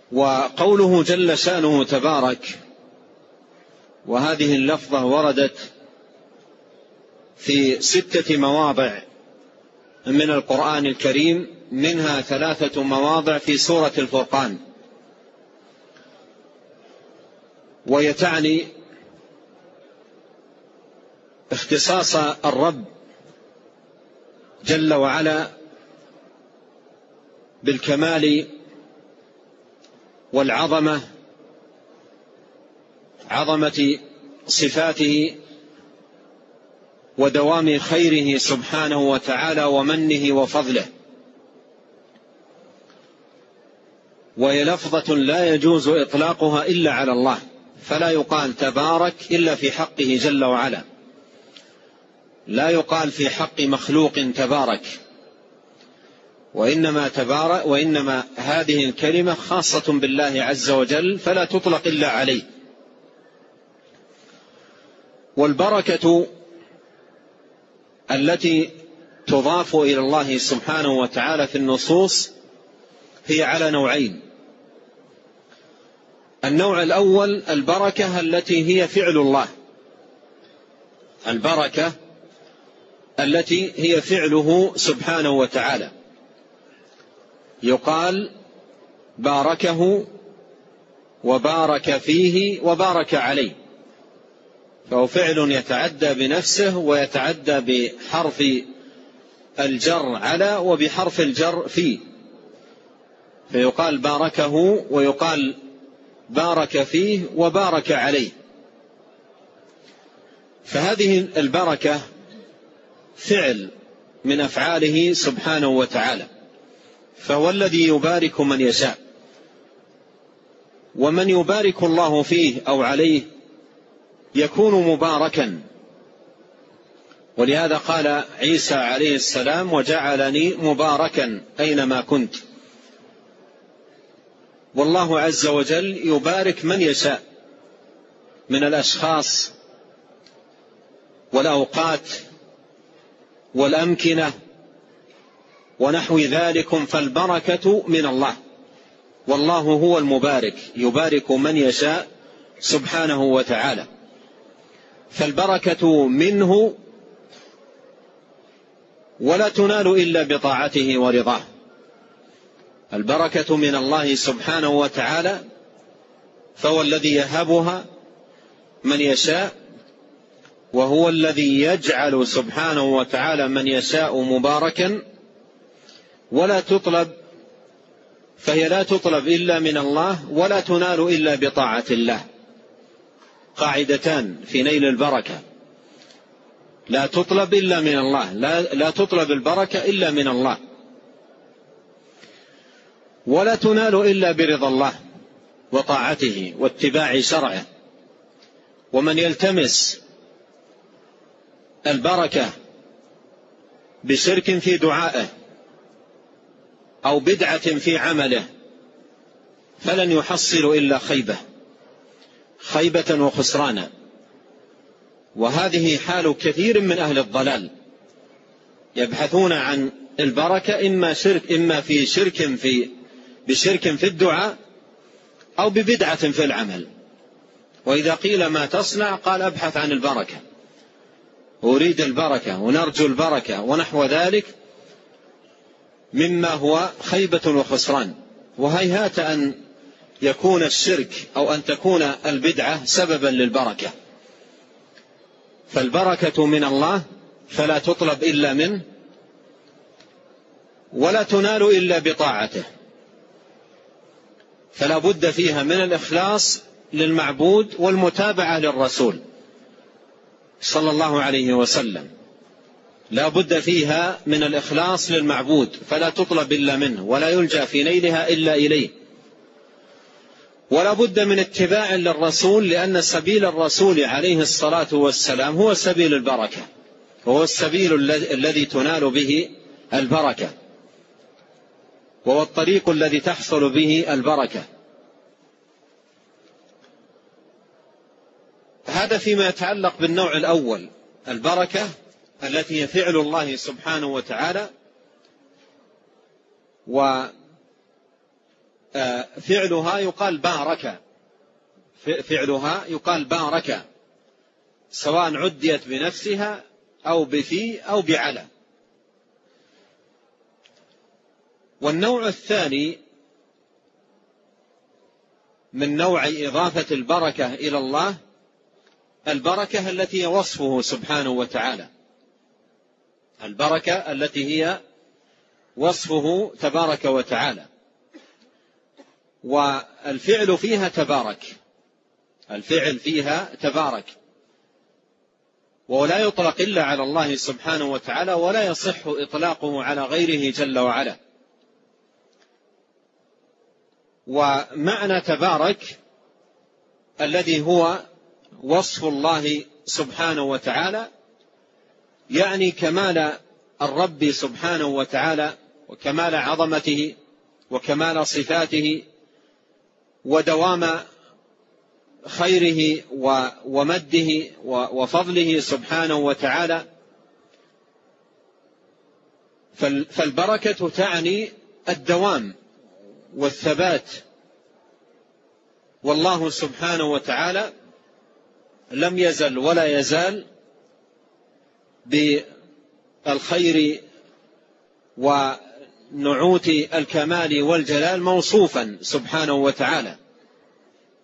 وقوله جل شأنه تبارك، وهذه اللفظة وردت في 6 مواضع من القرآن الكريم، منها 3 مواضع في سورة الفرقان، ويتعني اختصاص الرب جل وعلا بالكمال والعظمة، عظمة صفاته ودوام خيره سبحانه وتعالى ومنه وفضله. وهي لفظة لا يجوز إطلاقها إلا على الله، فلا يقال تبارك إلا في حقه جل وعلا، لا يقال في حق مخلوق تبارك، وإنما هذه الكلمة خاصة بالله عز وجل، فلا تطلق إلا عليه. والبركة التي تضاف إلى الله سبحانه وتعالى في النصوص هي على نوعين. النوع الأول البركة التي هي فعل الله، البركة التي هي فعله سبحانه وتعالى، يقال باركه وبارك فيه وبارك عليه، فهو فعل يتعدى بنفسه ويتعدى بحرف الجر على وبحرف الجر فيه، فيقال باركه ويقال بارك فيه وبارك عليه. فهذه البركة فعل من أفعاله سبحانه وتعالى، فهو الذي يبارك من يشاء، ومن يبارك الله فيه أو عليه يكون مباركا. ولهذا قال عيسى عليه السلام وجعلني مباركا أينما كنت. والله عز وجل يبارك من يشاء من الأشخاص والأوقات والأمكنة ونحو ذلك، فالبركة من الله، والله هو المبارك، يبارك من يشاء سبحانه وتعالى. فالبركة منه ولا تنال إلا بطاعته ورضاه. البركة من الله سبحانه وتعالى، فهو الذي يهبها من يشاء، وهو الذي يجعل سبحانه وتعالى من يشاء مباركا، ولا تطلب، فهي لا تطلب إلا من الله ولا تنال إلا بطاعة الله. قاعدتان في نيل البركة: لا تطلب إلا من الله، لا تطلب البركة إلا من الله، ولا تنال إلا برضا الله وطاعته واتباع شرعه. ومن يلتمس البركة بشرك في دعائه أو بدعة في عمله فلن يحصل إلا خيبة وخسرانا. وهذه حال كثير من أهل الضلال، يبحثون عن البركة إما في بشرك في الدعاء أو ببدعة في العمل، وإذا قيل ما تصنع قال أبحث عن البركة، أريد البركة ونرجو البركة ونحو ذلك، مما هو خيبة وخسران. وهيهات أن يكون الشرك أو أن تكون البدعة سببا للبركة. فالبركة من الله فلا تطلب إلا منه ولا تنال إلا بطاعته، فلا بد فيها من الإخلاص للمعبود والمتابعة للرسول صلى الله عليه وسلم. لا بد فيها من الإخلاص للمعبود، فلا تطلب إلا منه ولا يلجأ في نيلها إلا إليه. ولا بد من اتباع للرسول، لأن سبيل الرسول عليه الصلاة والسلام هو سبيل البركة، وهو السبيل الذي تنال به البركة، وهو الطريق الذي تحصل به البركة. هذا فيما يتعلق بالنوع الأول، البركة التي هي فعل الله سبحانه وتعالى. فعلها يقال بارك، فعلها يقال بارك، سواء عديت بنفسها أو بفي أو بعلى. والنوع الثاني من نوع إضافة البركة إلى الله البركة التي هي وصفه سبحانه وتعالى، البركة التي هي وصفه تبارك وتعالى. والفعل فيها تبارك، الفعل فيها تبارك، ولا يطلق إلا على الله سبحانه وتعالى، ولا يصح إطلاقه على غيره جل وعلا. ومعنى تبارك الذي هو وصف الله سبحانه وتعالى يعني كمال الرب سبحانه وتعالى، وكمال عظمته، وكمال صفاته، ودوام خيره ومده وفضله سبحانه وتعالى. فالبركة تعني الدوام والثبات، والله سبحانه وتعالى لم يزل ولا يزال بالخير ونعوت الكمال والجلال موصوفا سبحانه وتعالى.